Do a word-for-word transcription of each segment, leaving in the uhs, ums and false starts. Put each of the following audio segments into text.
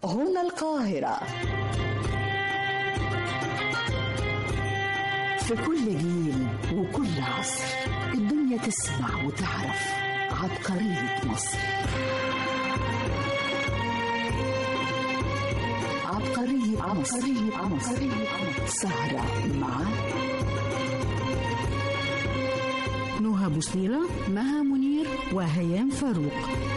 هنا القاهرة. في كل جيل وكل عصر الدنيا تسمع وتعرف عبقرية مصر. عبقرية عبقرية عبقرية سهرة مع نهى بوسنيلة، مها منير، وهيام فاروق.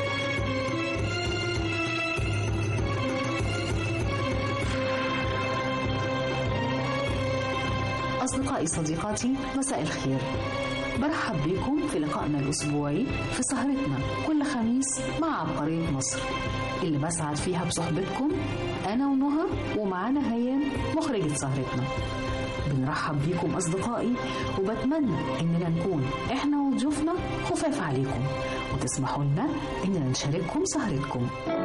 أصدقائي صديقاتي، مساء الخير. برحب بكم في لقائنا الأسبوعي في سهرتنا كل خميس مع عبقرية مصر، اللي بسعد فيها بصحبتكم أنا ونهى، ومعانا هيام مخرجة سهرتنا. بنرحب بكم أصدقائي، وبتمنى إننا نكون إحنا وضيوفنا خفاف عليكم، وتسمحوا لنا إننا نشارككم سهرتكم.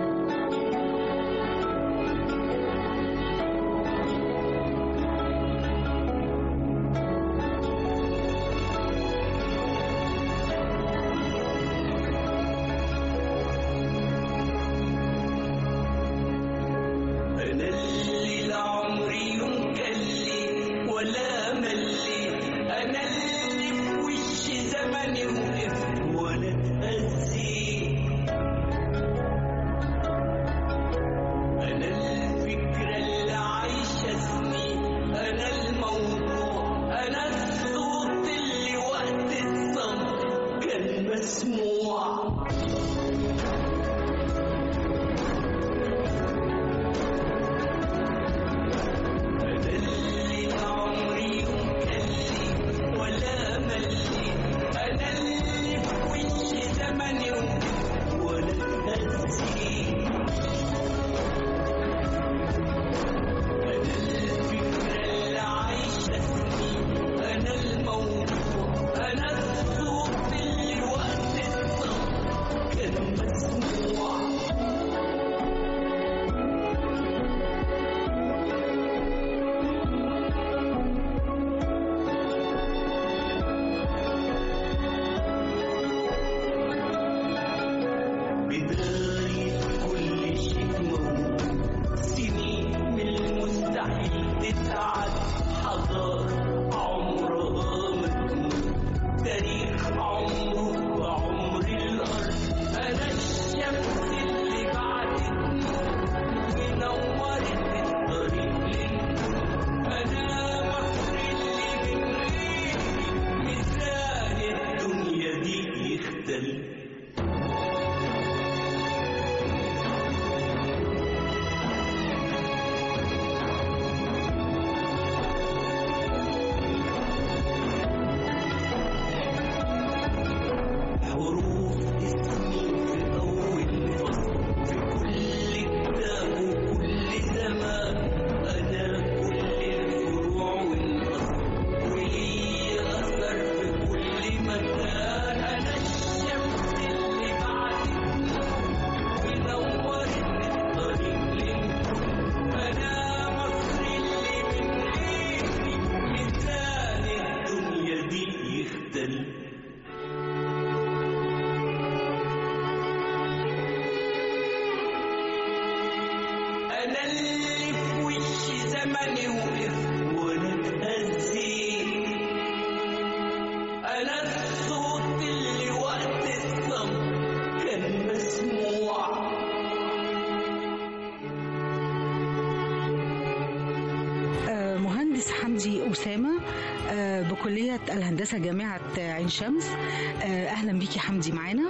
بكلية الهندسة جامعة عين شمس. أهلا بيكي حمدي معانا.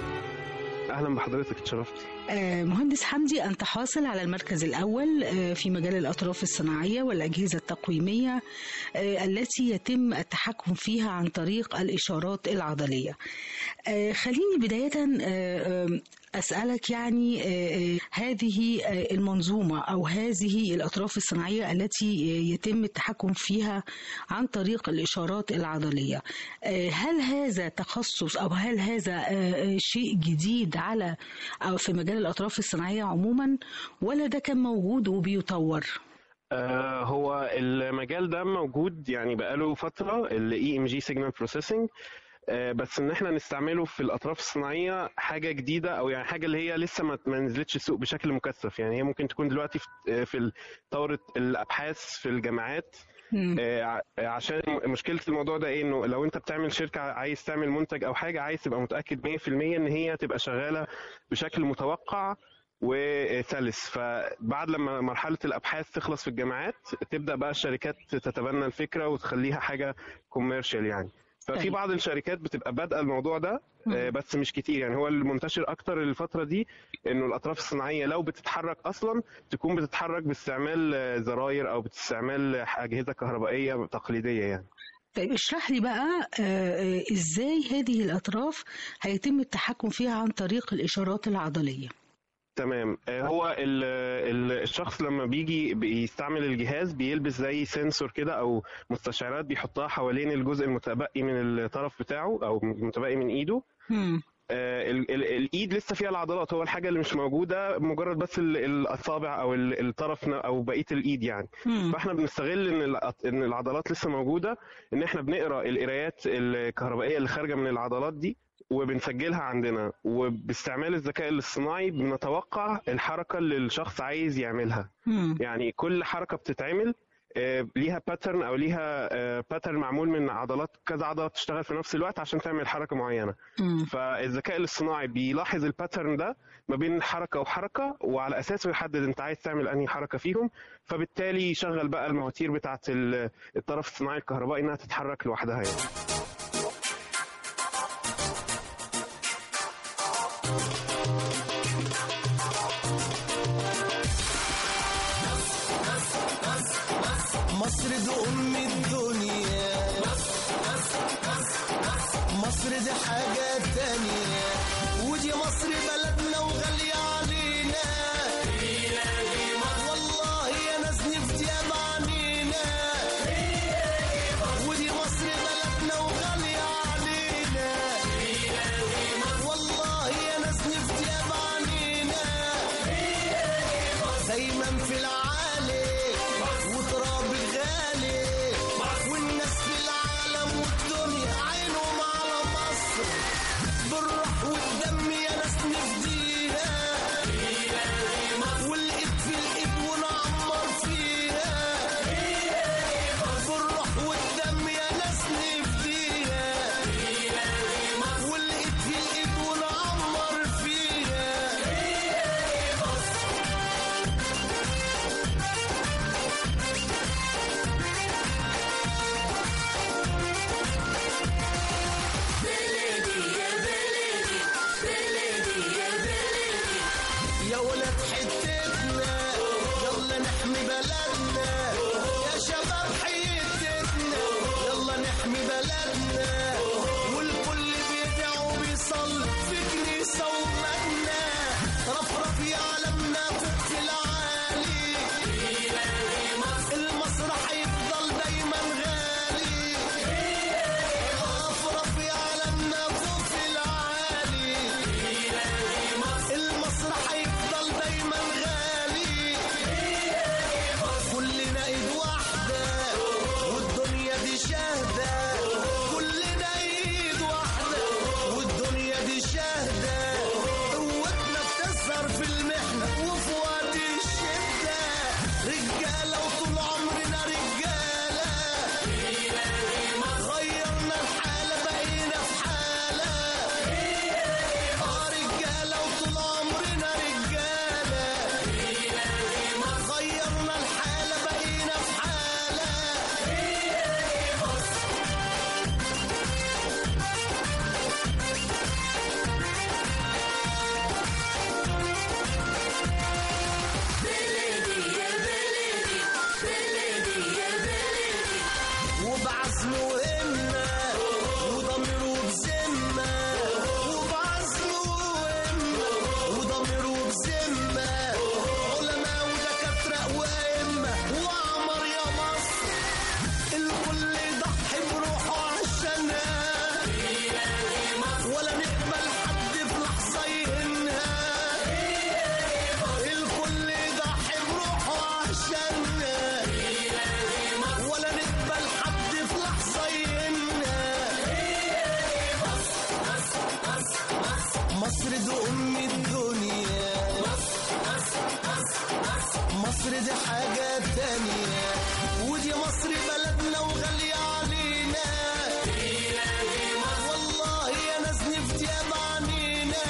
أهلا بحضرتك، اتشرفت. مهندس حمدي، أنت حاصل على المركز الأول في مجال الأطراف الصناعية والأجهزة التقويمية التي يتم التحكم فيها عن طريق الإشارات العضلية. خليني بداية أسألك، يعني هذه المنظومة أو هذه الأطراف الصناعية التي يتم التحكم فيها عن طريق الإشارات العضلية، هل هذا تخصص أو هل هذا شيء جديد على أو في مجال الأطراف الصناعية عموما، ولا ده كان موجود وبيطور؟ آه هو المجال ده موجود يعني بقاله فترة، ال إي إم جي Signal Processing. بس ان احنا نستعمله في الاطراف الصناعيه حاجه جديده، او يعني حاجه اللي هي لسه ما نزلتش السوق بشكل مكثف. يعني هي ممكن تكون دلوقتي في دوره الابحاث في الجامعات. عشان مشكله الموضوع ده ايه؟ انه لو انت بتعمل شركه عايز تعمل منتج او حاجه، عايز تبقى متاكد مية في المية ان هي تبقى شغاله بشكل متوقع وسلس. فبعد لما مرحله الابحاث تخلص في الجامعات، تبدا بقى الشركات تتبنى الفكره وتخليها حاجه كوميرشال يعني. ففي بعض الشركات بتبقى بادئه الموضوع ده بس مش كتير. يعني هو المنتشر اكتر الفتره دي انه الاطراف الصناعيه لو بتتحرك اصلا تكون بتتحرك باستعمال زراير او باستعمال اجهزه كهربائيه تقليديه يعني. طيب اشرح لي بقى ازاي هذه الاطراف هيتم التحكم فيها عن طريق الاشارات العضليه. تمام. هو الشخص لما بيجي بيستعمل الجهاز بيلبس زي سنسور كده او مستشعرات بيحطها حوالين الجزء المتبقي من الطرف بتاعه او المتبقي من ايده. م. آه الايد لسه فيها العضلات، هو الحاجه اللي مش موجوده مجرد بس الاصابع او الطرف او بقيه الايد يعني. م. فاحنا بنستغل ان ان العضلات لسه موجوده، ان احنا بنقرا القرايات الكهربائيه اللي خارجه من العضلات دي وبنسجلها عندنا، وباستعمال الذكاء الاصطناعي بنتوقع الحركه اللي الشخص عايز يعملها. م. يعني كل حركه بتتعمل ليها باترن او ليها باترن معمول من عضلات، كذا عضله تشتغل في نفس الوقت عشان تعمل حركه معينه. م. فالذكاء الاصطناعي بيلاحظ الباترن ده ما بين حركه وحركه، وعلى اساسه يحدد انت عايز تعمل انهي حركه فيهم، فبالتالي يشغل بقى المواتير بتاعه الطرف الصناعي الكهربائي انها تتحرك لوحدها يعني. مصر دي أم الدنيا، مصر دي حاجة تانية، ودي مصر بلدنا وغالية علينا، والله يا ناس نفدي بعنينا، ودي مصر بلدنا حاجة تانية، ودي مصر بلدنا وغالية علينا، والله يا ناس نفتي عنينا،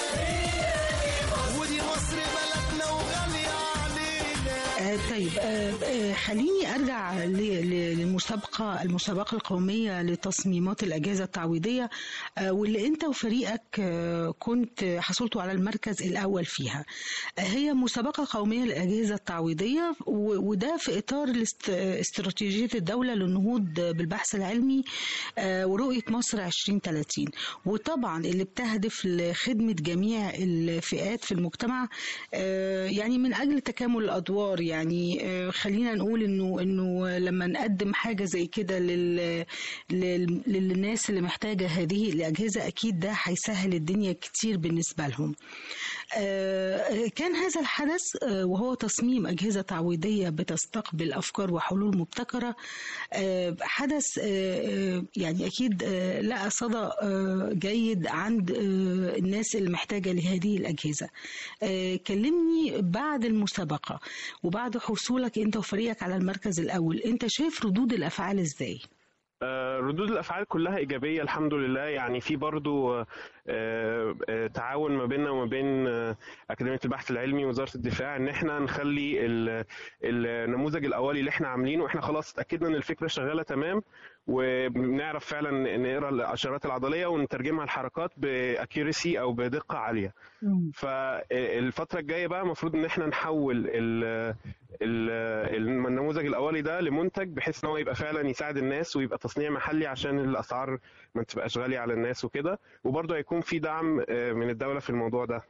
ودي مصر بلدنا وغالية علينا. آه طيب آه آه خليني ارجع للمسابقه المسابقه القوميه لتصميمات الاجهزه التعويضيه، آه واللي انت وفريقك آه كنت حصلتوا على المركز الاول فيها. آه هي مسابقه قوميه للاجهزه التعويضيه، وده في اطار استراتيجيه الدوله للنهوض بالبحث العلمي آه ورؤيه مصر عشرين ثلاثين، وطبعا اللي بتهدف لخدمه جميع الفئات في المجتمع، آه يعني من اجل تكامل الادوار. يعني خلينا نقول انه انه لما نقدم حاجه زي كده لل... لل... للناس اللي محتاجه هذه الاجهزه، اكيد ده هيسهل الدنيا كتير بالنسبه لهم. كان هذا الحدث وهو تصميم اجهزه تعويضيه بتستقبل افكار وحلول مبتكره، حدث يعني اكيد لقى صدى جيد عند الناس اللي محتاجه لهذه الاجهزه. كلمني بعد المسابقه وبعد حصولك انت وفريقك على المركز الاول، انت شايف ردود الافعال ازاي؟ ردود الافعال كلها ايجابيه الحمد لله. يعني في برضو تعاون ما بيننا وما بين اكاديميه البحث العلمي ووزاره الدفاع، ان احنا نخلي النموذج الاولي اللي احنا عاملينه، احنا خلاص اتاكدنا ان الفكره شغاله تمام، وبنعرف فعلا نقرا الاشارات العضليه ونترجمها لحركات باكيوريسي او بدقه عاليه. فالفتره الجايه بقى المفروض ان احنا نحول النموذج الاولي ده لمنتج، بحيث ان هو يبقى فعلا يساعد الناس ويبقى تصنيع محلي عشان الاسعار ما تبقاش غاليه على الناس وكده، وبرضه هيكون في دعم من الدوله في الموضوع ده.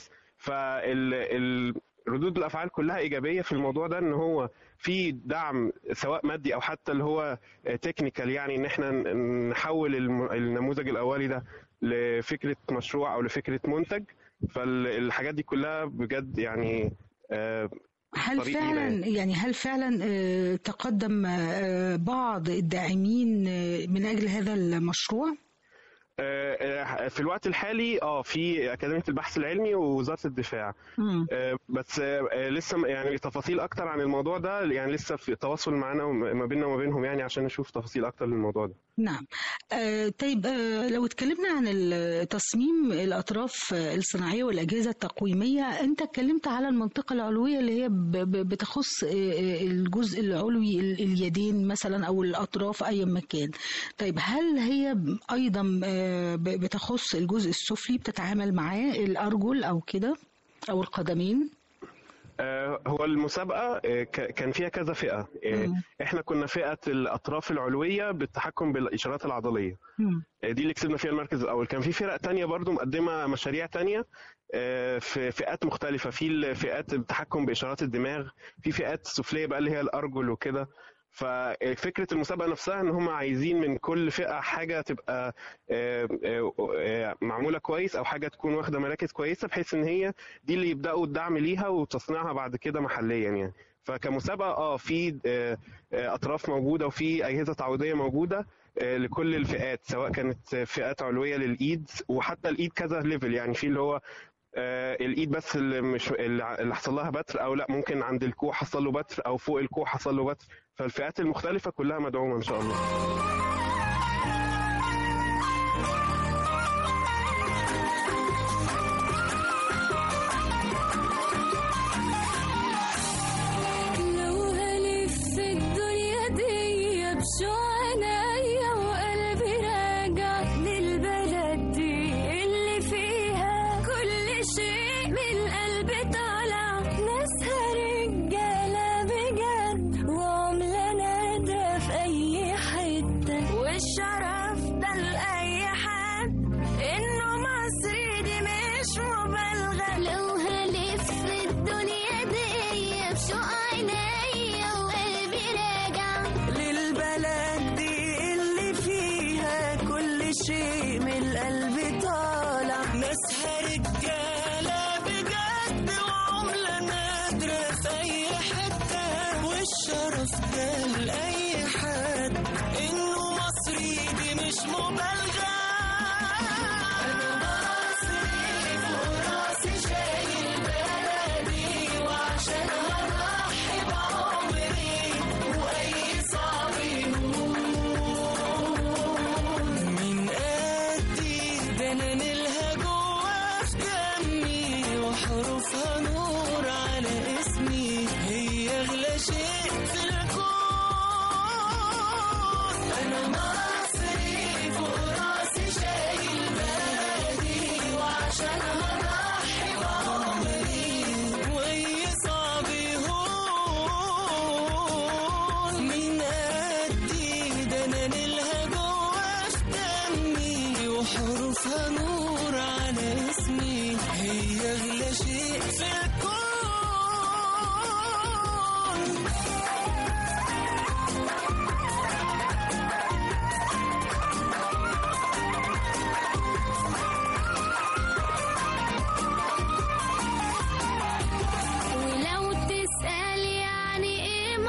فالردود الافعال كلها ايجابيه في الموضوع ده، ان هو في دعم سواء مادي او حتى اللي هو تكنيكال، يعني ان احنا نحول النموذج الاولي ده لفكره مشروع او لفكره منتج. فالحاجات دي كلها بجد يعني هل فعلا يعني هل فعلا تقدم بعض الداعمين من اجل هذا المشروع؟ في الوقت الحالي اه في اكاديميه البحث العلمي ووزاره الدفاع، م. بس لسه يعني تفاصيل اكتر عن الموضوع ده، يعني لسه في تواصل معنا ما بيننا وما بينهم، يعني عشان نشوف تفاصيل اكتر للموضوع ده. نعم. آه طيب آه لو اتكلمنا عن تصميم الاطراف الصناعيه والاجهزه التقويميه، انت اتكلمت على المنطقه العلويه اللي هي بتخص الجزء العلوي، اليدين مثلا او الاطراف اي مكان. طيب هل هي ايضا بتخص الجزء السفلي، بتتعامل معاه الارجل او كده او القدمين؟ هو المسابقة كان فيها كذا فئة. مم. احنا كنا فئة الأطراف العلوية بالتحكم بالإشارات العضلية. مم. دي اللي كسبنا فيها المركز الأول. كان في فرق تانية برضو مقدمة مشاريع تانية في فئات مختلفة، في فئات التحكم بإشارات الدماغ، في فئات سفلية بقى اللي هي الأرجل وكده. ففكرة المسابقة نفسها ان هم عايزين من كل فئة حاجة تبقى معمولة كويس او حاجة تكون واخدة مراكز كويسة، بحيث ان هي دي اللي يبدأوا الدعم ليها وتصنيعها بعد كده محليا. يعني فكمسابقة اه في اطراف موجودة وفي اجهزة تعويضية موجودة لكل الفئات، سواء كانت فئات علوية للايد وحتى الايد كذا ليفل، يعني في اللي هو الايد بس اللي مش اللي حصل لها بتر، او لا ممكن عند الكوع حصل له بتر، او فوق الكوع حصل له بتر. فالفئات المختلفة كلها مدعومة ان شاء الله. راسي فوق راسي شايل بلدي، وعشان هضحي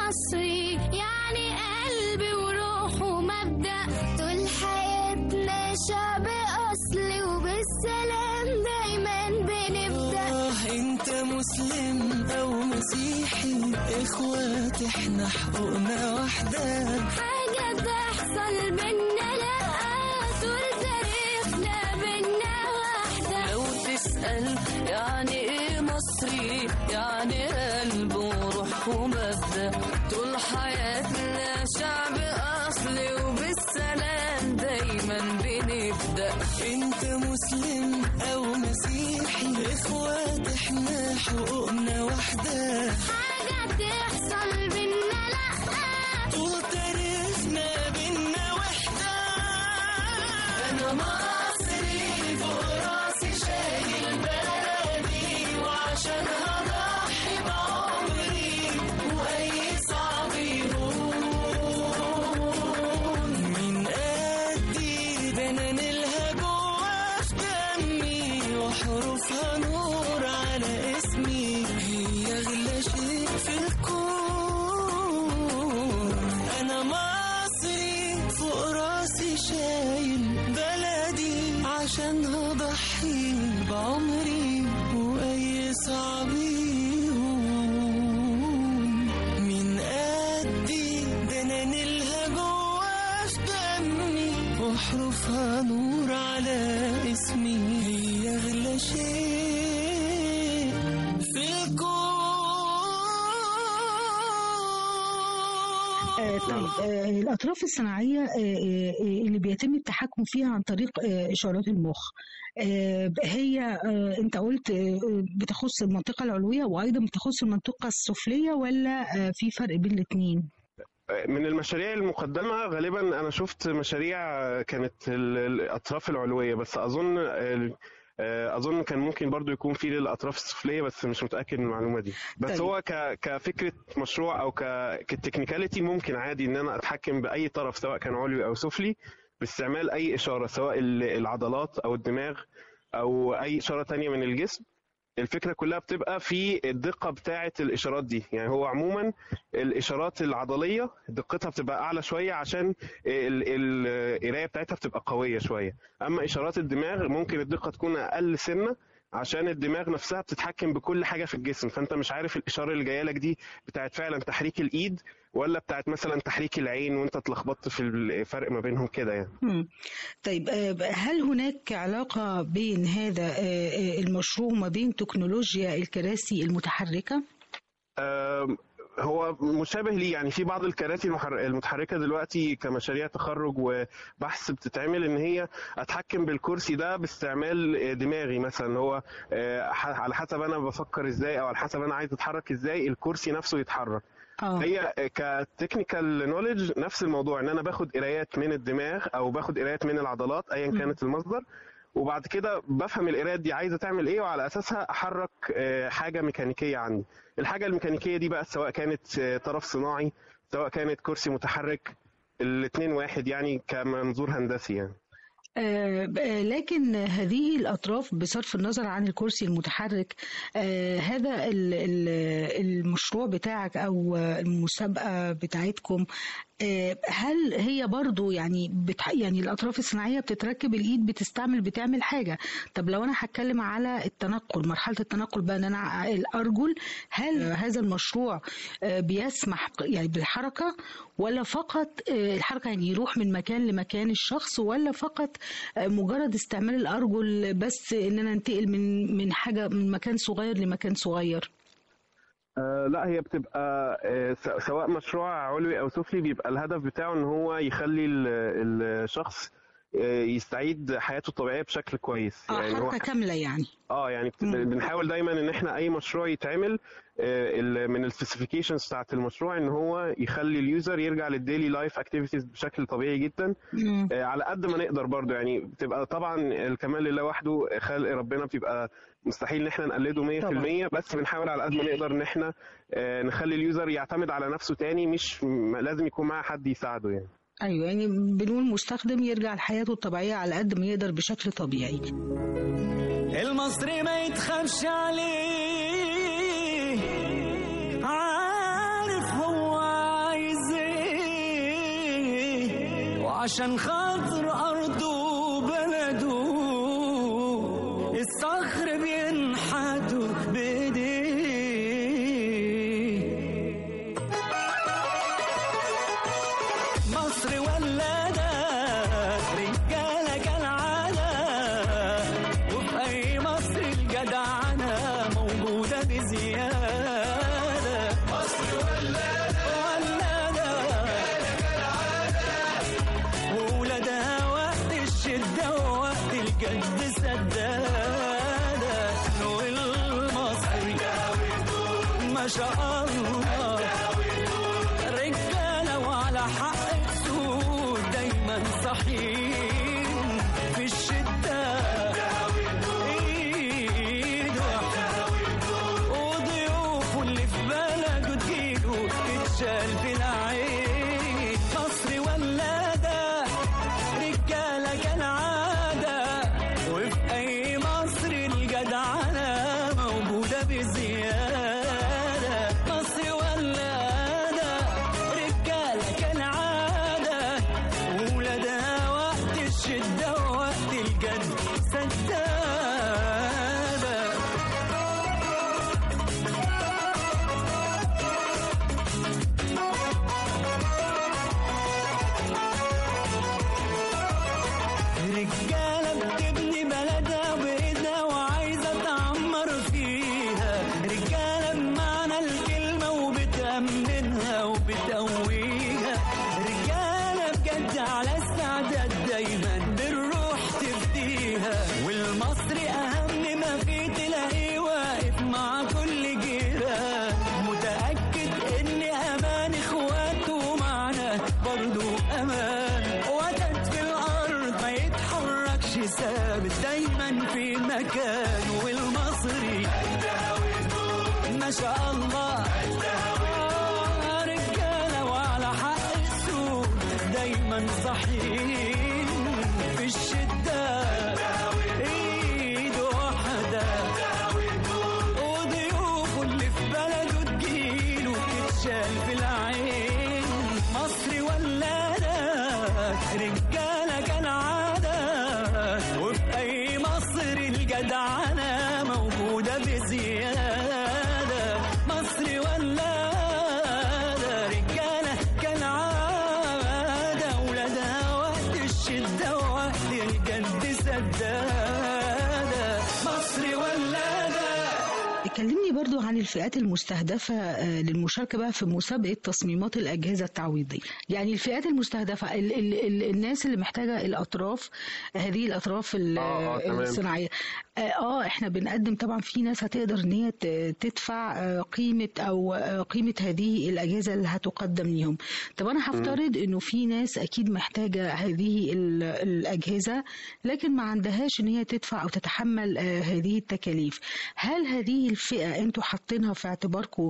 مصري يعني قلبي وروح ومبدأ، طول حياتنا شعب أصلي وبالسلام دايما بنبدأ. آه انت مسلم أو مسيحي، إخوات احنا حقوقنا واحدة، حاجة تحصل بينا لا طول تاريخنا بينا واحدة. لو تسأل يعني ايه مصري، يعني قلب وروح ومبدأ، طول حياتنا شعب أصلي وبالسلام دايما بنبدأ. انت مسلم أو مسيحي، إخوات احنا حقوقنا واحدة، حاجة تحصل بينا لا طول تاريخنا بينا وحدة. أنا مصري فوق راسي شايل بلدي، وعشانها ضحي بعمري وأي صعب يهون. من قدي ده أنا نيلها جوا في دمي، وحروفها نور على اسمي، هي أغلى شيء في الكون. أنا مصري فوق راسي شايل بلدي، عشانها ضحي بعمري وأي صعب يهون. من قدي ده أنا نيلها جوا في دمي، وحروفها نور على اسمي، هي أغلى شيء في الكون. آه، طيب آه، الأطراف الصناعية آه، آه، اللي بيتم التحكم فيها عن طريق آه، إشارات المخ، آه، هي آه، أنت قلت آه، بتخص المنطقة العلوية وأيضا بتخص المنطقة السفلية، ولا آه، في فرق بين الاثنين؟ من المشاريع المقدمة غالبا أنا شفت مشاريع كانت ال- الأطراف العلوية، بس أظن أظن كان ممكن برضو يكون في للأطراف السفلية، بس مش متأكد من المعلومة دي. بس طيب. هو ك- كفكرة مشروع أو ك- كتكنيكاليتي ممكن عادي إن أنا أتحكم بأي طرف سواء كان علوي أو سفلي باستعمال أي إشارة، سواء ال- العضلات أو الدماغ أو أي إشارة تانية من الجسم. الفكرة كلها بتبقى في الدقة بتاعة الإشارات دي. يعني هو عموما الإشارات العضلية دقتها بتبقى أعلى شوية عشان ال- ال- القراية بتاعتها بتبقى قوية شوية. أما إشارات الدماغ ممكن الدقة تكون أقل سنة عشان الدماغ نفسها بتتحكم بكل حاجة في الجسم، فأنت مش عارف الإشارة اللي جاية لك دي بتاعت فعلا تحريك الإيد ولا بتاعت مثلا تحريك العين، وأنت اتلخبطت في الفرق ما بينهم كده يعني. مم. طيب آه، هل هناك علاقة بين هذا آه، آه، المشروع وما بين تكنولوجيا الكراسي المتحركة؟ آم، هو مشابه ليه. يعني في بعض الكراسي المحر- المتحركة دلوقتي كمشاريع تخرج وبحث بتتعمل ان هي اتحكم بالكرسي ده باستعمال دماغي، مثلا هو آه، ح- على حسب انا بفكر ازاي او على حسب انا عايز اتحرك ازاي الكرسي نفسه يتحرك. اه هي كتكنيكال نوليدج نفس الموضوع، ان انا باخد قرايات من الدماغ او باخد قرايات من العضلات ايا كانت المصدر، وبعد كده بفهم القرايات دي عايزه تعمل ايه، وعلى اساسها احرك آه، حاجه ميكانيكيه عندي. الحاجه الميكانيكيه دي بقى سواء كانت آه، طرف صناعي سواء كانت كرسي متحرك، الاثنين واحد يعني كمنظور هندسي يعني. آه، ب- آه، لكن هذه الأطراف بصرف النظر عن الكرسي المتحرك، آه، هذا ال- ال- المشروع بتاعك أو آه، المسابقة بتاعتكم، آه، هل هي برضو يعني بتح... يعني الأطراف الصناعية بتتركب الإيد بتستعمل بتعمل حاجة؟ طب لو أنا هتكلم على التنقل، مرحلة التنقل بقى إن أنا ع- الأرجل، هل آه، هذا المشروع آه، بيسمح يعني بالحركة، ولا فقط آه، الحركة يعني يروح من مكان لمكان الشخص، ولا فقط آه، مجرد استعمال الأرجل بس إن أنا انتقل من من حاجة من مكان صغير لمكان صغير؟ آه لا، هي بتبقى آه س- سواء مشروع علوي او سفلي بيبقى الهدف بتاعه ان هو يخلي ال- الشخص آه يستعيد حياته الطبيعيه بشكل كويس. اه يعني هو حركة كاملة يعني. اه يعني بت- مم. بنحاول دايما ان احنا اي مشروع يتعمل آه، ال- من السبيسيفيكيشنز بتاعت المشروع ان هو يخلي اليوزر يرجع للديلي لايف اكتيفيتيز بشكل طبيعي جدا. مم. آه، على قد ما نقدر برضو. يعني بتبقى طبعا الكمال لله وحده، خلق ربنا بيبقى مستحيل ان احنا نقلده مية في المية، بس بنحاول على قد ما نقدر ان احنا آه، نخلي اليوزر يعتمد على نفسه تاني، مش م- لازم يكون معاه حد يساعده يعني. ايوه، يعني بنقول مستخدم يرجع لحياته الطبيعيه على قد ما يقدر بشكل طبيعي. المصري ما يتخافش عليه، عارف هو وعشان خاطر أرضه وبلده الصخر بينحتوا بإيديه. مصر ولادة رجالة كالعادة، وفي أي مصر الجدعنة موجودة بزيادة. مصر ولادة ولادة وولادها وقت الشدة ووقت الجد سدادة. والمصري ما شاء الله رجالة وعلى حق السود دايما صحيين في الشدة ايد واحدة، وضيوفه اللي في بلده تجيله تتشال في العين. مصر ولادة رجالة كالعادة، وفي أي مصر الجدعنة موجودة بزيادة. مصر ولادة رجالة كالعادة، وولادها وقت الشدة ووقت الجد سدادة. رجالة بتبني بلدها بإيدها وعايزة تعمر فيها، رجالة بمعنى الكلمة وبتأمنها وبتقويها، رجالة بجد على استعداد دايما بالروح تفديها. والمصري أهم ما فيه تلاقيه واقف مع كل جيران، متأكد إن أمان إخواته معنا برضو أمان. وتد في الأرض ما يتحركش ثابت دايما في مكانه. والمصري ما شاء الله رجالة وعلى حق السود دايما صحيين في الشدة ايد واحدة، وضيوفه اللي في بلده تجيله تتشال في العين. مصر ولادة رجالة كالعادة، وفي أي مصر الجدعنة موجودة بزيادة. مصر ولادة رجالة كالعادة، ولادها وقت الشدة ووقت الجد سدادة. مصر ولادة. كلمني برضو عن الفئات المستهدفة آه، للمشاركة بقى في مسابقة تصميمات الأجهزة التعويضية. يعني الفئات المستهدفة ال ال ال الناس اللي محتاجة الأطراف، هذه الأطراف ال- آه، آه، تمام. الصناعية. آه, اه احنا بنقدم طبعا في ناس هتقدر ان هي ت- تدفع آه، قيمة او آه، قيمة هذه الأجهزة اللي هتقدم ليهم. طب انا هفترض انه في ناس اكيد محتاجة هذه ال- الأجهزة لكن ما عندهاش ان هي تدفع او تتحمل آه، هذه التكاليف. هل هذه الفئة انتوا حاطينها في اعتباركم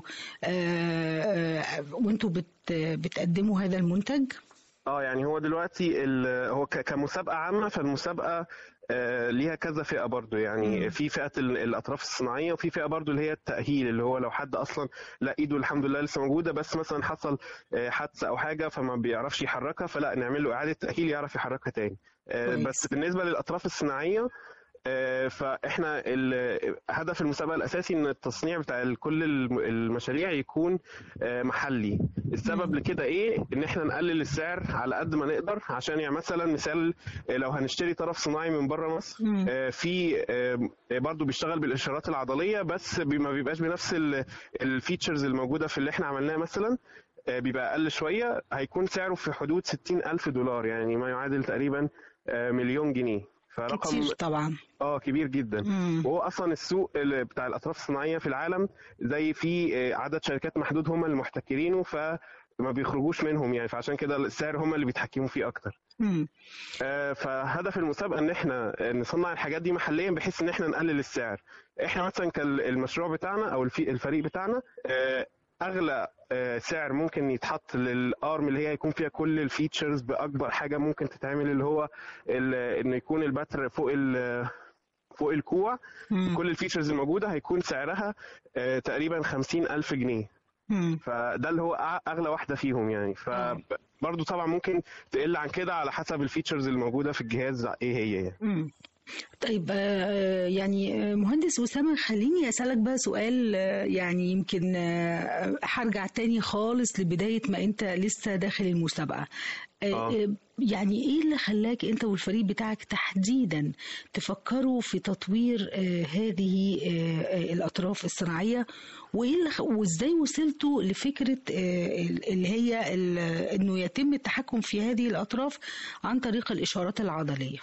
آه، آه، وانتوا بت بتقدموا هذا المنتج؟ اه يعني هو دلوقتي ال- هو ك- كمسابقة عامة، فالمسابقة آه، ليها كذا فئة برضو. يعني مم. في فئة ال- الأطراف الصناعية، وفي فئة برضو اللي هي التأهيل، اللي هو لو حد أصلا لا إيده الحمد لله لسه موجودة بس مثلا حصل آه، حادثة أو حاجة فما بيعرفش يحركها، فلا نعمل له إعادة تأهيل يعرف يحركها تاني. آه، كويس. بس بالنسبة للأطراف الصناعية آه، فاحنا ال- هدف المسابقه الاساسي ان التصنيع بتاع ال- كل الم- المشاريع يكون آه، محلي. السبب لكده ايه؟ ان احنا نقلل السعر على قد ما نقدر، عشان يعني مثلا مثال آه، لو هنشتري طرف صناعي من بره مصر مم. آه، في آه، برضو بيشتغل بالاشارات العضليه بس بي- ما بيبقاش بنفس ال- الفيتشرز الموجوده في اللي احنا عملناه مثلا، آه، بيبقى اقل شويه، هيكون سعره في حدود ستين الف دولار، يعني ما يعادل تقريبا آه، مليون جنيه. فرقم كتير طبعا. اه كبير جدا. مم. وهو اصلا السوق اللي بتاع الاطراف الصناعيه في العالم زي في آه، عدد شركات محدود هم اللي محتكرينه، فما بيخرجوش منهم يعني، فعشان كده السعر هم اللي بيتحكموا فيه اكتر. مم. آه، فهدف المسابقه ان احنا نصنع الحاجات دي محليا بحيث ان احنا نقلل السعر. احنا مثلا كالمشروع بتاعنا او الفي- الفريق بتاعنا آه، اغلى آه، سعر ممكن يتحط للارم اللي هي يكون فيها كل الفيتشرز باكبر حاجه ممكن تتعمل، اللي هو ال- انه يكون البتر فوق ال- فوق الكوع مم. كل الفيتشرز الموجوده، هيكون سعرها آه، تقريبا خمسين الف جنيه. مم. فده اللي هو أع- اغلى واحده فيهم يعني. فبرضه طبعا ممكن تقل عن كده على حسب الفيتشرز الموجوده في الجهاز ايه هي يعني. مم. طيب آه، يعني آه، مهندس أسامة، خليني أسألك بقى سؤال، آه، يعني يمكن آه، هرجع تاني خالص لبداية ما أنت لسه داخل المسابقة. آه، آه. آه، يعني إيه اللي خلاك أنت والفريق بتاعك تحديدا تفكروا في تطوير آه، هذه آه، آه، الأطراف الصناعية، وإيه اللي خ- وإزاي وصلتوا لفكرة آه، اللي هي ال- إنه يتم التحكم في هذه الأطراف عن طريق الإشارات العضلية؟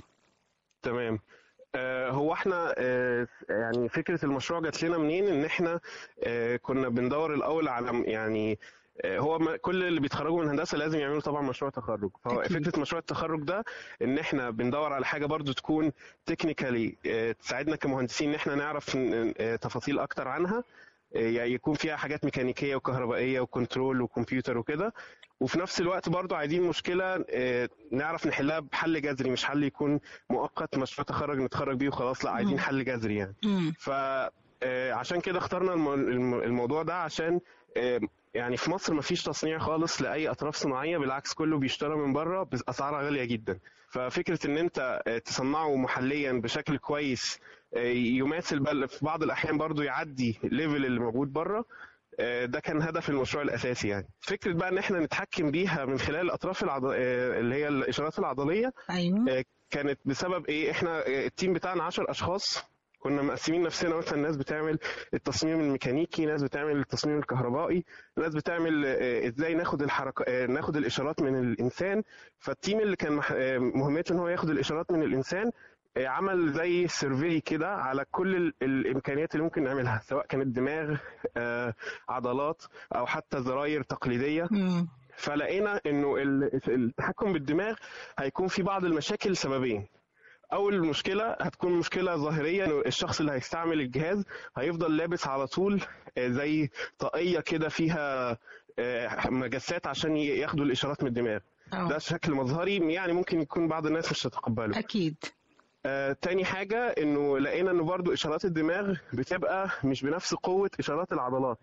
تمام. آه، هو احنا آه، يعني فكره المشروع جات لنا منين؟ ان احنا آه، كنا بندور الاول على يعني آه، هو ما- كل اللي بيتخرجوا من هندسه لازم يعملوا طبعا مشروع تخرج. فهو أكيد. فكره مشروع التخرج ده ان احنا بندور على حاجه برضو تكون تكنيكالي تساعدنا كمهندسين ان احنا نعرف ن- آه، تفاصيل اكتر عنها، آه، يعني يكون فيها حاجات ميكانيكيه وكهربائيه وكنترول وكمبيوتر وكده. وفي نفس الوقت برضو عايزين مشكله آه، نعرف نحلها بحل جذري، مش حل يكون مؤقت مشروع تخرج نتخرج بيه وخلاص، لا عايزين مم. حل جذري يعني. مم. ف آه، عشان كده اخترنا الم- الم- الموضوع ده، عشان آه، يعني في مصر مفيش تصنيع خالص لاي اطراف صناعيه، بالعكس كله بيشترى من بره باسعار غاليه جدا. ففكره ان انت آه، تصنعه محليا بشكل كويس آه، يماثل بل في بعض الاحيان برضو يعدي الليفل اللي موجود بره، آه، ده كان هدف المشروع الاساسي يعني. فكره بقى ان احنا نتحكم بيها من خلال الاطراف العض... آه، اللي هي الاشارات العضليه، أيوه. آه، كانت بسبب ايه؟ احنا آه، التيم بتاعنا عشر اشخاص، كنا مقسمين نفسنا، مثلا ناس بتعمل التصميم الميكانيكي، ناس بتعمل التصميم الكهربائي، ناس بتعمل آه، ازاي ناخد الحركه آه، ناخد الاشارات من الانسان. فالتيم اللي كان مح- آه، مهمته ان هو ياخد الاشارات من الانسان آه، عمل زي سيرفي كده على كل ال- الامكانيات اللي ممكن نعملها، سواء كانت دماغ، آه، عضلات، او حتى زراير تقليديه. مم. فلقينا انه ال- التحكم بالدماغ هيكون في بعض المشاكل لسببين. اول مشكله هتكون مشكله ظاهريه، انه الشخص اللي هيستعمل الجهاز هيفضل لابس على طول آه، زي طاقيه كده فيها آه، مجسات عشان ي- ياخدوا الاشارات من الدماغ. أه. ده شكل مظهري يعني ممكن يكون بعض الناس مش تتقبله. أكيد. آه، تاني حاجة انه لقينا انه برضو اشارات الدماغ بتبقى مش بنفس قوة اشارات العضلات،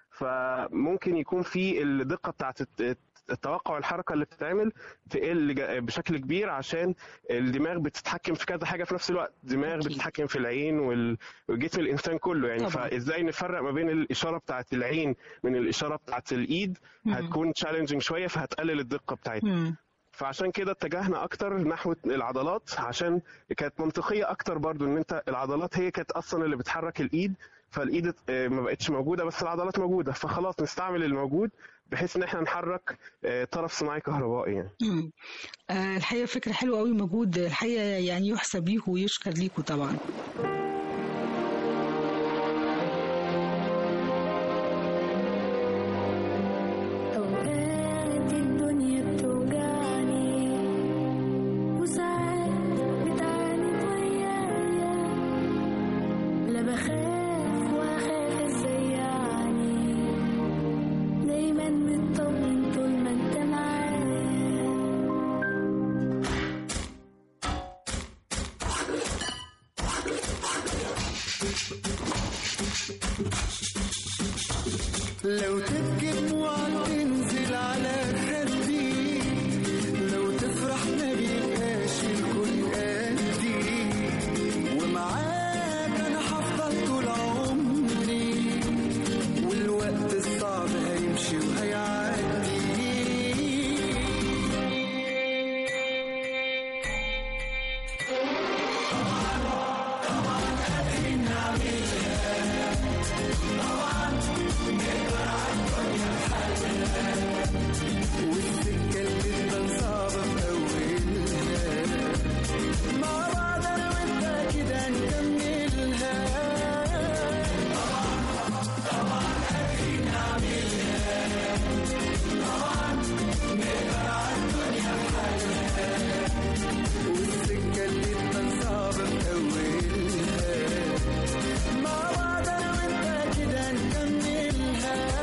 فممكن يكون في الدقة بتاعت الت- التوقع الحركة اللي بتتعمل تقل ج- بشكل كبير، عشان الدماغ بتتحكم في كذا حاجة في نفس الوقت. دماغ أكيد. بتتحكم في العين وال- وجسم الانسان كله يعني. طبعا. فازاي نفرق ما بين الاشارة بتاعت العين من الاشارة بتاعت الايد مم. هتكون تشالنجينج شوية، فهتقلل الدقة بتاعتها. مم. فعشان كده اتجهنا اكتر نحو العضلات، عشان كانت منطقيه اكتر برضو ان انت العضلات هي كانت اصلا اللي بتحرك الايد، فالايد آه، ما بقتش موجوده بس العضلات موجوده، فخلاص نستعمل الموجود بحيث ان احنا نحرك آه، طرف صناعي كهربائي يعني. مم. آه، الحقيقة فكرة حلوة قوي، مجهود الحقيقة يعني يحسب ليكوا ويشكر ليكوا طبعا. أوقات الدنيا بتوجعني وساعات بتعاند ويايا، لا بخاف وأخاف ازاي يعني، دايما مطمن طول ما انت معايا. لو تبكي دموعك تنزل على خدي، لو تفرح ما بيبقاش الكل قدي، ومعاك انا هفضل طول عمري، والوقت الصعب هيمشي وهيعدي. والسكة اللي تبان صعبة في أولها، مع بعض أنا وأنت كده نكملها. والسكة اللي تبان صعبة في أولها، مع بعض أنا وأنت كده نكملها.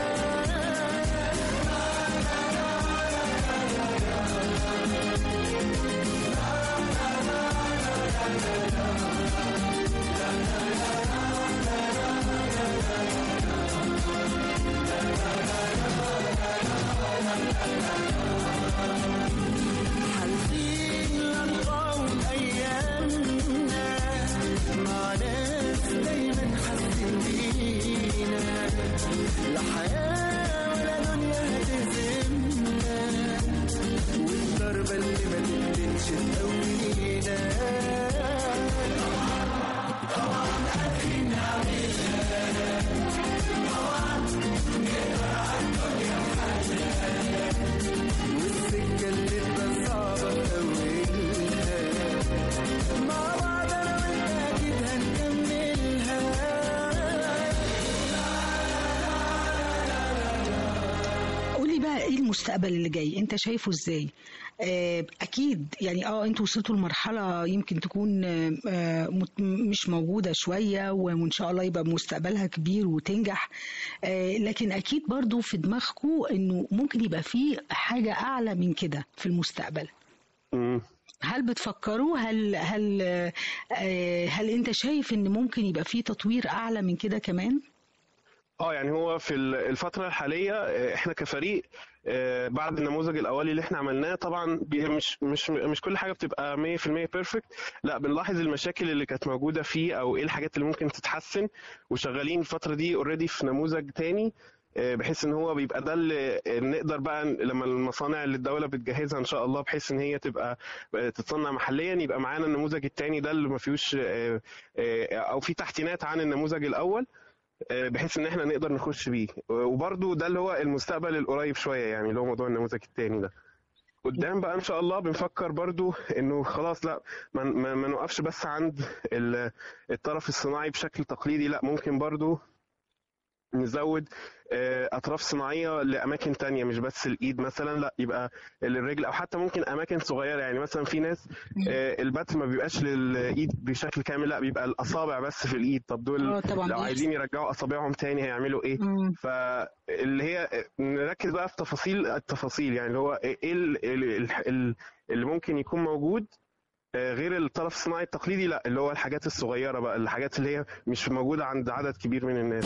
ايه المستقبل اللي جاي؟ انت شايفه ازاي؟ آه، اكيد يعني اه انتوا وصلتوا لمرحله يمكن تكون آه، مت- مش موجوده شويه، وان شاء الله يبقى مستقبلها كبير وتنجح. آه، لكن اكيد برضو في دماغكم انه ممكن يبقى في حاجه اعلى من كده في المستقبل. مم. هل بتفكروا؟ هل هل آه، هل انت شايف ان ممكن يبقى في تطوير اعلى من كده كمان؟ اه يعني هو في ال- الفترة الحالية آه، احنا كفريق آه، بعد النموذج الاولي اللي احنا عملناه طبعا بي- مش مش مش كل حاجة بتبقى مية في المية بيرفكت. لا، بنلاحظ المشاكل اللي كانت موجودة فيه او ايه الحاجات اللي ممكن تتحسن، وشغالين الفترة دي اوريدي في نموذج تاني، آه، بحيث ان هو بيبقى ده اللي نقدر بقى لما المصانع اللي الدولة بتجهزها ان شاء الله بحيث ان هي تبقى آه، تتصنع محليا، يبقى معانا النموذج التاني ده اللي ما فيهوش آه، آه، او في تحسينات عن النموذج الاول، بحيث ان احنا نقدر نخش بيه. وبرضو ده اللي هو المستقبل القريب شويه، يعني اللي هو موضوع النموذج التاني ده. قدام بقى ان شاء الله بنفكر برضو انه خلاص لا ما, ما, ما نوقفش بس عند ال- الطرف الصناعي بشكل تقليدي، لا ممكن برضو نزود آه، اطراف صناعيه لاماكن تانية، مش بس الايد مثلا، لا يبقى الرجل، او حتى ممكن اماكن صغيره. يعني مثلا في ناس آه، البتر ما بيبقاش للايد بشكل كامل، لا بيبقى الاصابع بس في الايد. طب دول اه طبعا لو بيحصل. عايزين يرجعوا اصابعهم تاني هيعملوا ايه؟ مم. فاللي هي نركز بقى في تفاصيل التفاصيل، يعني اللي هو ايه ال- ال- ال- اللي ممكن يكون موجود آه، غير الطرف الصناعي التقليدي، لا اللي هو الحاجات الصغيره بقى، الحاجات اللي هي مش موجوده عند عدد كبير من الناس.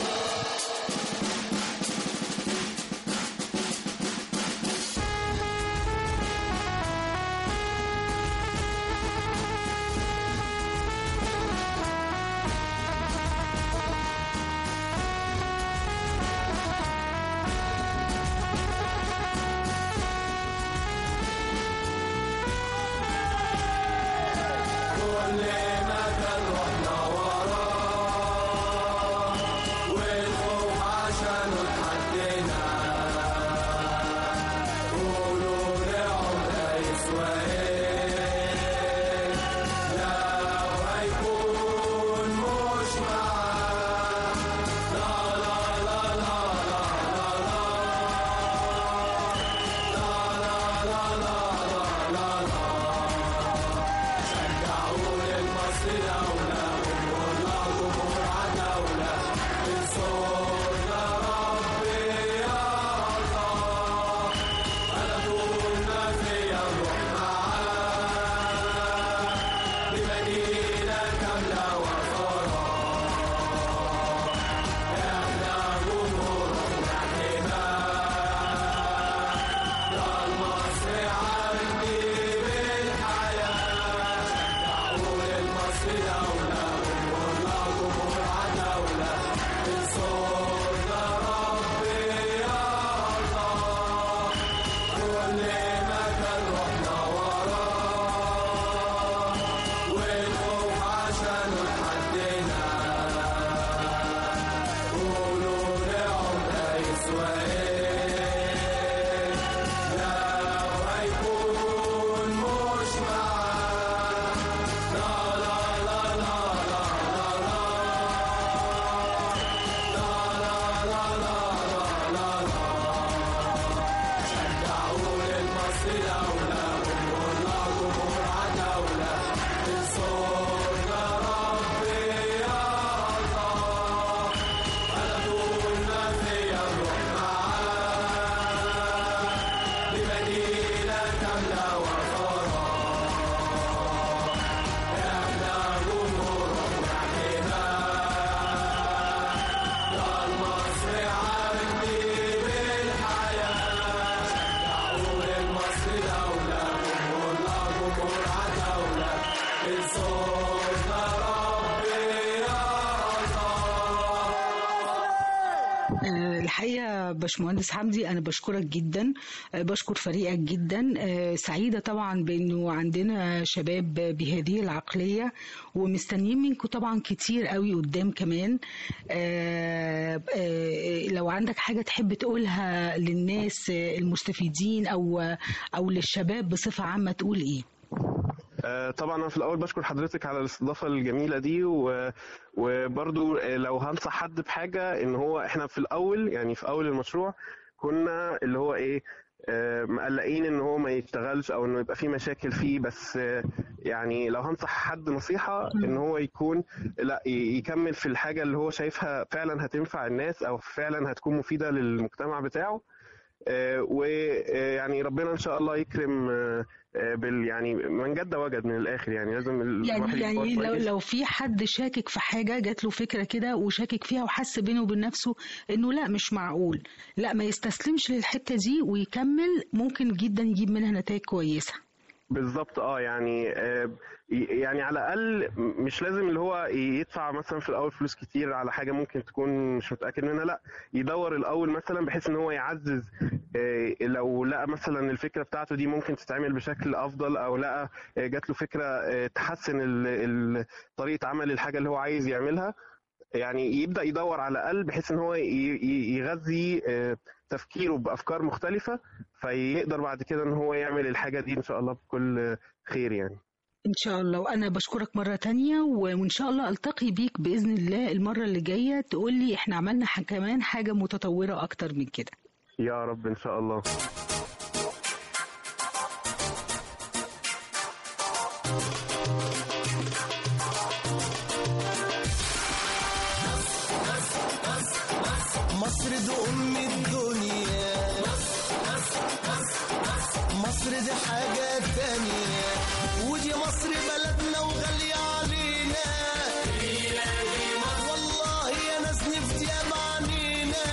الحقيقة باشمهندس حمدي أنا بشكرك جدا، بشكر فريقك جدا. سعيدة طبعا بأنه عندنا شباب بهذه العقلية، ومستنيين منكم طبعا كتير قوي قدام كمان. لو عندك حاجة تحب تقولها للناس المستفيدين أو أو للشباب بصفة عامة تقول إيه؟ طبعا انا في الاول بشكر حضرتك على الاستضافه الجميله دي، و... وبرضو لو هنصح حد بحاجه ان هو احنا في الاول، يعني في اول المشروع كنا اللي هو ايه مقلقين ان هو ما يشتغلش او انه يبقى فيه مشاكل فيه. بس يعني لو هنصح حد نصيحة ان هو يكون لا يكمل في الحاجة اللي هو شايفها فعلا هتنفع الناس او فعلا هتكون مفيدة للمجتمع بتاعه، ويعني ربنا ان شاء الله يكرم بال يعني من جد وجد من الاخر. يعني لازم يعني يعني لو لو في حد شاكك في حاجه، جات له فكره كده وشاكك فيها وحس بينه وبين نفسه انه لا مش معقول، لا ما يستسلمش للحته دي ويكمل، ممكن جدا يجيب منها نتائج كويسه. بالظبط. اه يعني آه يعني على الاقل مش لازم اللي هو يدفع مثلا في الاول فلوس كتير على حاجه ممكن تكون مش متاكد منها، لا يدور الاول مثلا بحيث ان هو يعزز. آه لو لقى مثلا الفكره بتاعته دي ممكن تتعمل بشكل افضل، او لقى آه جات له فكره آه تحسن طريقه عمل الحاجه اللي هو عايز يعملها، يعني يبدا يدور على الاقل بحيث ان هو يغذي آه تفكيره بافكار مختلفه، فيقدر بعد كده ان هو يعمل الحاجه دي ان شاء الله بكل خير يعني. ان شاء الله. وانا بشكرك مره تانية، وان شاء الله التقي بيك باذن الله المره اللي جايه تقول لي احنا عملنا كمان حاجه متطوره اكتر من كده. يا رب ان شاء الله. مصر دي أم الدنيا، مصر دي حاجة تانية، ودي مصر بلدنا وغالية علينا، والله يا ناس نفتيها معنينا،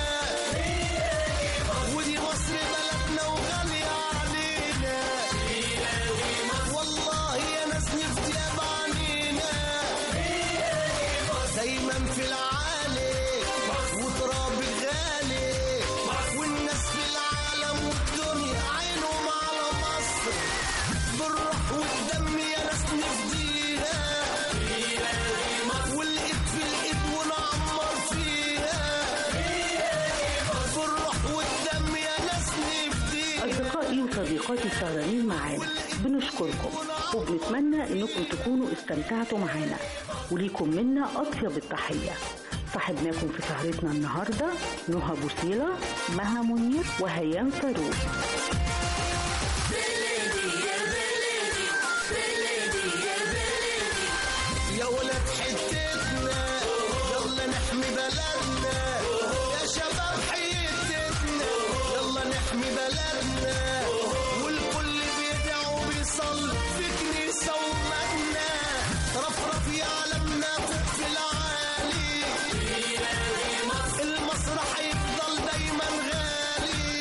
ودي مصر بلدنا وغالية علينا، والله يا ناس نفتيها معنينا، دايما في العالي وتراب غالي، والناس في العالم والدنيا عينهم على مصر، بالروح والدم يا ناس نفديها، والايد في الايد ونعمر فيها، بالروح والدم يا ناس نفديها. أصدقائي وصديقاتي السهرانين معانا بنشكركم وبنتمنى انكم تكونوا استمتعتوا معانا، وليكم منا اطيب التحية. صاحبناكم في سهرتنا النهاردة نهى بوسيلة، مها منير، وهيام فاروق. يا ولاد حتتنا يلا نحمي بلدنا، يا شباب حتتنا يلا نحمي بلدنا، والكل بيدعي وبيصلي في كنيسة ومدنا، رفرف يعلمنا فوق في العالي، المسرح يفضل دايما غالي،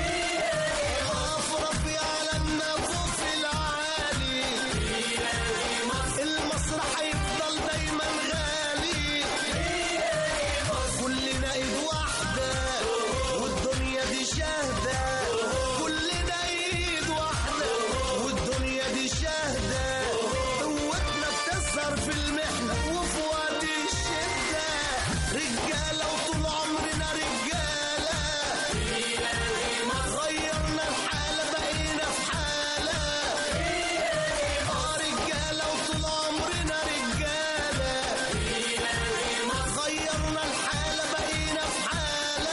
رفرف يعلمنا فوق في العالي، المسرح يفضل دايما غالي، كلنا ايد واحدة والدنيا دي شاهدة، كلنا ايد واحدة والدنيا دي شاهدة، قوتنا بتظهر في المحنة وفي وقت الشدة، رجالة وطول عمرنا رجالة، غيرنا الحالة بقينا في حالة، اه رجالة وطول عمرنا رجالة، غيرنا الحالة بقينا في حالة.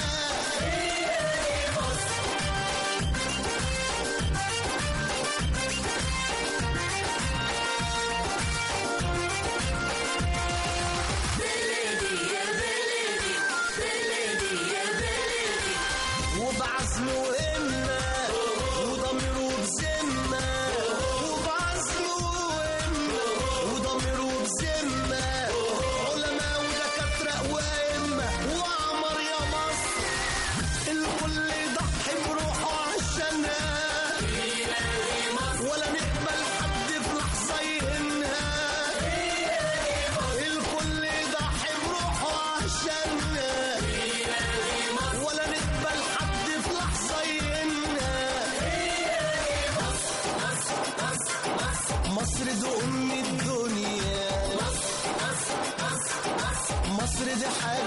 وبعزم وهمة وضمير وبذمة، وبعزم وهمة وضمير وبذمة، علماء ودكاترة وأئمة وعمر يا مصر، الكل يضحي بروحه عشانها، ولا نقبل حد في لحظة يهنها، الكل يضحي بروحه عشانها، ولا نقبل حد في لحظة يهنها. مصر دي أم الدنيا، مصر دي حاجة